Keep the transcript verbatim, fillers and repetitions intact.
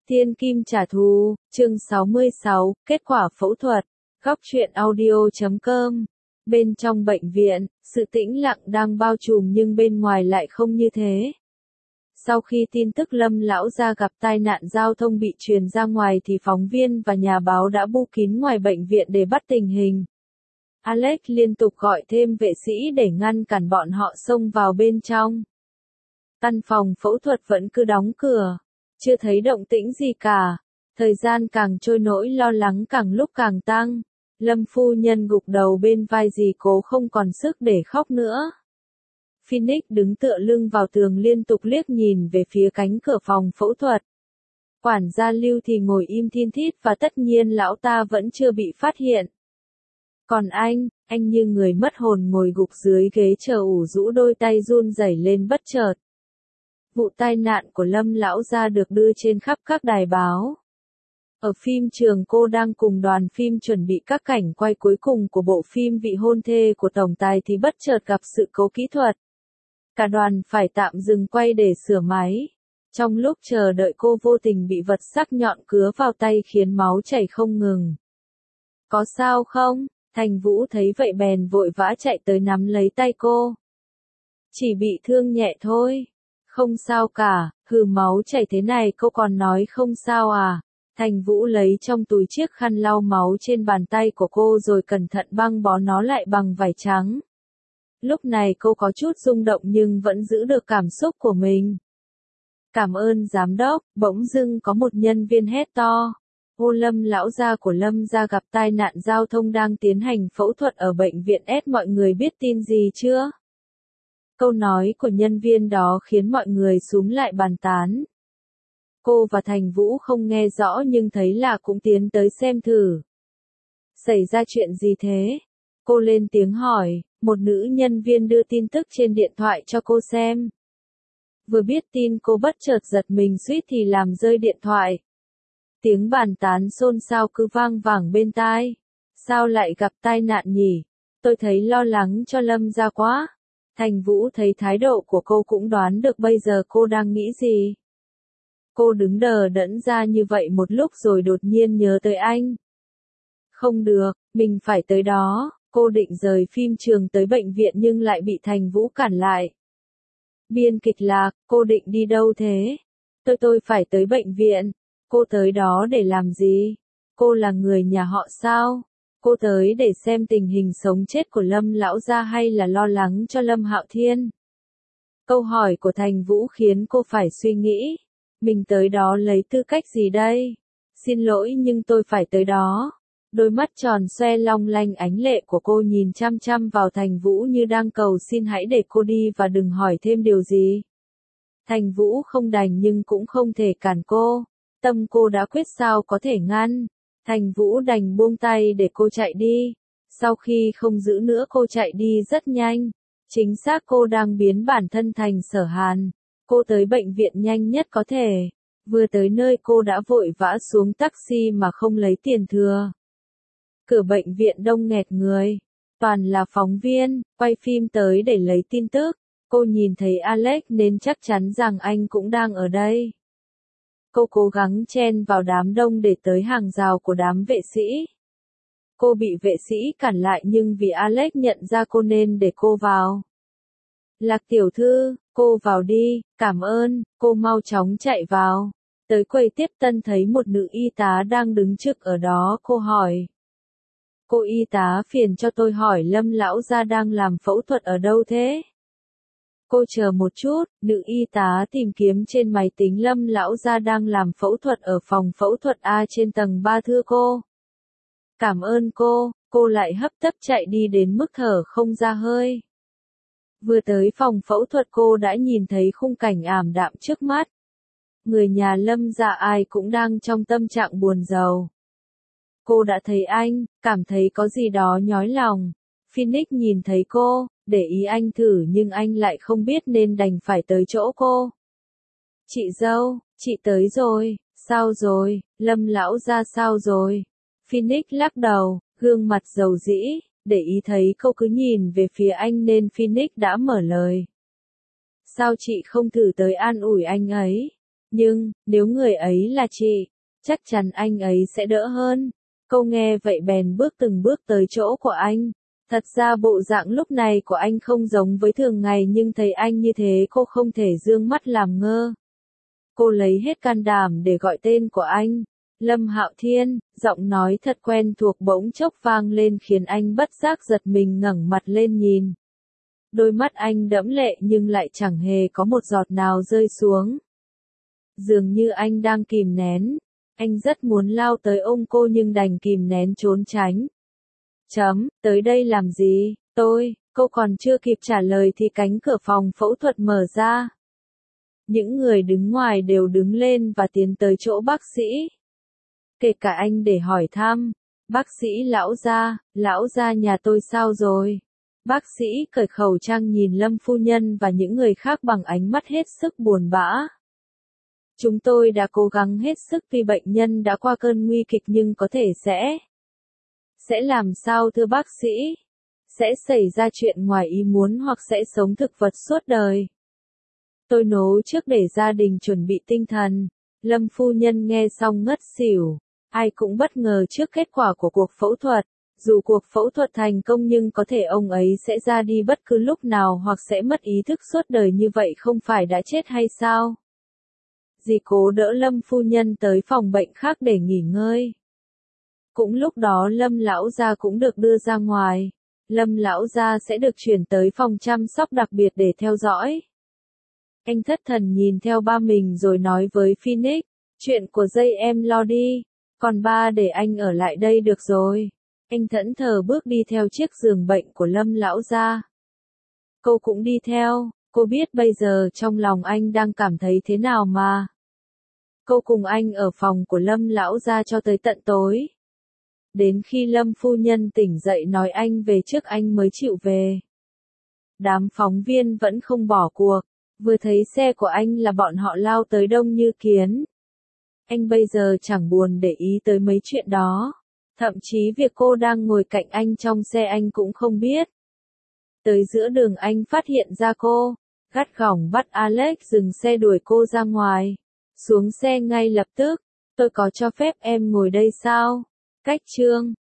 Thiên kim trả thù, chương sáu mươi sáu, kết quả phẫu thuật. Góc truyện audio chấm com. Bên trong bệnh viện, sự tĩnh lặng đang bao trùm nhưng bên ngoài lại không như thế. Sau khi tin tức Lâm lão gia gặp tai nạn giao thông bị truyền ra ngoài thì phóng viên và nhà báo đã bu kín ngoài bệnh viện để bắt tình hình. Alex liên tục gọi thêm vệ sĩ để ngăn cản bọn họ xông vào bên trong. Căn phòng phẫu thuật vẫn cứ đóng cửa. Chưa thấy động tĩnh gì cả. Thời gian càng trôi nỗi lo lắng càng lúc càng tăng. Lâm phu nhân gục đầu bên vai dì cố không còn sức để khóc nữa. Phoenix đứng tựa lưng vào tường liên tục liếc nhìn về phía cánh cửa phòng phẫu thuật. Quản gia Lưu thì ngồi im thin thít và tất nhiên lão ta vẫn chưa bị phát hiện. Còn anh, anh như người mất hồn ngồi gục dưới ghế chờ ủ rũ đôi tay run rẩy lên bất chợt. Vụ tai nạn của Lâm lão gia được đưa trên khắp các đài báo. Ở phim trường cô đang cùng đoàn phim chuẩn bị các cảnh quay cuối cùng của bộ phim Vị hôn thê của tổng tài thì bất chợt gặp sự cố kỹ thuật. Cả đoàn phải tạm dừng quay để sửa máy. Trong lúc chờ đợi cô vô tình bị vật sắc nhọn cứa vào tay khiến máu chảy không ngừng. Có sao không? Thành Vũ thấy vậy bèn vội vã chạy tới nắm lấy tay cô. Chỉ bị thương nhẹ thôi. Không sao cả, hừ máu chảy thế này cô còn nói không sao à. Thành Vũ lấy trong túi chiếc khăn lau máu trên bàn tay của cô rồi cẩn thận băng bó nó lại bằng vải trắng. Lúc này cô có chút rung động nhưng vẫn giữ được cảm xúc của mình. Cảm ơn giám đốc, bỗng dưng có một nhân viên hét to. Ô Lâm lão gia của Lâm gia gặp tai nạn giao thông đang tiến hành phẫu thuật ở bệnh viện S, mọi người biết tin gì chưa? Câu nói của nhân viên đó khiến mọi người xúm lại bàn tán. Cô và Thành Vũ không nghe rõ nhưng thấy là cũng tiến tới xem thử. Xảy ra chuyện gì thế? Cô lên tiếng hỏi, một nữ nhân viên đưa tin tức trên điện thoại cho cô xem. Vừa biết tin cô bất chợt giật mình suýt thì làm rơi điện thoại. Tiếng bàn tán xôn xao cứ vang vẳng bên tai. Sao lại gặp tai nạn nhỉ? Tôi thấy lo lắng cho Lâm gia quá. Thành Vũ thấy thái độ của cô cũng đoán được bây giờ cô đang nghĩ gì. Cô đứng đờ đẫn ra như vậy một lúc rồi đột nhiên nhớ tới anh. Không được, mình phải tới đó. Cô định rời phim trường tới bệnh viện nhưng lại bị Thành Vũ cản lại. Biên kịch Lạc, cô định đi đâu thế? Tôi tôi phải tới bệnh viện. Cô tới đó để làm gì? Cô là người nhà họ sao? Cô tới để xem tình hình sống chết của Lâm lão gia hay là lo lắng cho Lâm Hạo Thiên? Câu hỏi của Thành Vũ khiến cô phải suy nghĩ. Mình tới đó lấy tư cách gì đây? Xin lỗi nhưng tôi phải tới đó. Đôi mắt tròn xoe long lanh ánh lệ của cô nhìn chăm chăm vào Thành Vũ như đang cầu xin hãy để cô đi và đừng hỏi thêm điều gì. Thành Vũ không đành nhưng cũng không thể cản cô. Tâm cô đã quyết sao có thể ngăn. Thành Vũ đành buông tay để cô chạy đi. Sau khi không giữ nữa cô chạy đi rất nhanh. Chính xác cô đang biến bản thân thành Sở Hàn. Cô tới bệnh viện nhanh nhất có thể. Vừa tới nơi cô đã vội vã xuống taxi mà không lấy tiền thừa. Cửa bệnh viện đông nghẹt người. Toàn là phóng viên, quay phim tới để lấy tin tức. Cô nhìn thấy Alex nên chắc chắn rằng anh cũng đang ở đây. Cô cố gắng chen vào đám đông để tới hàng rào của đám vệ sĩ. Cô bị vệ sĩ cản lại nhưng vì Alex nhận ra cô nên để cô vào. Lạc tiểu thư, cô vào đi, cảm ơn, cô mau chóng chạy vào. Tới quầy tiếp tân thấy một nữ y tá đang đứng trước ở đó, cô hỏi. Cô y tá phiền cho tôi hỏi Lâm lão gia đang làm phẫu thuật ở đâu thế? Cô chờ một chút, nữ y tá tìm kiếm trên máy tính Lâm lão gia đang làm phẫu thuật ở phòng phẫu thuật A trên tầng ba thưa cô. Cảm ơn cô, cô lại hấp tấp chạy đi đến mức thở không ra hơi. Vừa tới phòng phẫu thuật cô đã nhìn thấy khung cảnh ảm đạm trước mắt. Người nhà Lâm gia ai cũng đang trong tâm trạng buồn rầu. Cô đã thấy anh, cảm thấy có gì đó nhói lòng. Phoenix nhìn thấy cô, để ý anh thử nhưng anh lại không biết nên đành phải tới chỗ cô. Chị dâu, chị tới rồi, sao rồi, Lâm lão gia sao rồi? Phoenix lắc đầu, gương mặt dầu dĩ, để ý thấy cô cứ nhìn về phía anh nên Phoenix đã mở lời. Sao chị không thử tới an ủi anh ấy? Nhưng, nếu người ấy là chị, chắc chắn anh ấy sẽ đỡ hơn. Cô nghe vậy bèn bước từng bước tới chỗ của anh. Thật ra bộ dạng lúc này của anh không giống với thường ngày nhưng thấy anh như thế cô không thể dương mắt làm ngơ. Cô lấy hết can đảm để gọi tên của anh. Lâm Hạo Thiên, giọng nói thật quen thuộc bỗng chốc vang lên khiến anh bất giác giật mình ngẩng mặt lên nhìn. Đôi mắt anh đẫm lệ nhưng lại chẳng hề có một giọt nào rơi xuống. Dường như anh đang kìm nén. Anh rất muốn lao tới ôm cô nhưng đành kìm nén trốn tránh. Chấm, tới đây làm gì, tôi, cô còn chưa kịp trả lời thì cánh cửa phòng phẫu thuật mở ra. Những người đứng ngoài đều đứng lên và tiến tới chỗ bác sĩ. Kể cả anh để hỏi thăm. Bác sĩ lão gia, lão gia nhà tôi sao rồi? Bác sĩ cởi khẩu trang nhìn Lâm phu nhân và những người khác bằng ánh mắt hết sức buồn bã. Chúng tôi đã cố gắng hết sức vì bệnh nhân đã qua cơn nguy kịch nhưng có thể sẽ... Sẽ làm sao thưa bác sĩ? Sẽ xảy ra chuyện ngoài ý muốn hoặc sẽ sống thực vật suốt đời. Tôi nấu trước để gia đình chuẩn bị tinh thần. Lâm phu nhân nghe xong ngất xỉu. Ai cũng bất ngờ trước kết quả của cuộc phẫu thuật. Dù cuộc phẫu thuật thành công nhưng có thể ông ấy sẽ ra đi bất cứ lúc nào hoặc sẽ mất ý thức suốt đời như vậy không phải đã chết hay sao? Dì cố đỡ Lâm phu nhân tới phòng bệnh khác để nghỉ ngơi. Cũng lúc đó Lâm lão gia cũng được đưa ra ngoài. Lâm lão gia sẽ được chuyển tới phòng chăm sóc đặc biệt để theo dõi. Anh thất thần nhìn theo ba mình rồi nói với Phoenix, chuyện của dây em lo đi, còn ba để anh ở lại đây được rồi. Anh thẫn thờ bước đi theo chiếc giường bệnh của Lâm lão gia. Cô cũng đi theo, cô biết bây giờ trong lòng anh đang cảm thấy thế nào mà. Cô cùng anh ở phòng của Lâm lão gia cho tới tận tối. Đến khi Lâm phu nhân tỉnh dậy nói anh về trước anh mới chịu về. Đám phóng viên vẫn không bỏ cuộc, vừa thấy xe của anh là bọn họ lao tới đông như kiến. Anh bây giờ chẳng buồn để ý tới mấy chuyện đó. Thậm chí việc cô đang ngồi cạnh anh trong xe anh cũng không biết. Tới giữa đường anh phát hiện ra cô, gắt gỏng bắt Alex dừng xe đuổi cô ra ngoài. Xuống xe ngay lập tức, tôi có cho phép em ngồi đây sao? Cách chương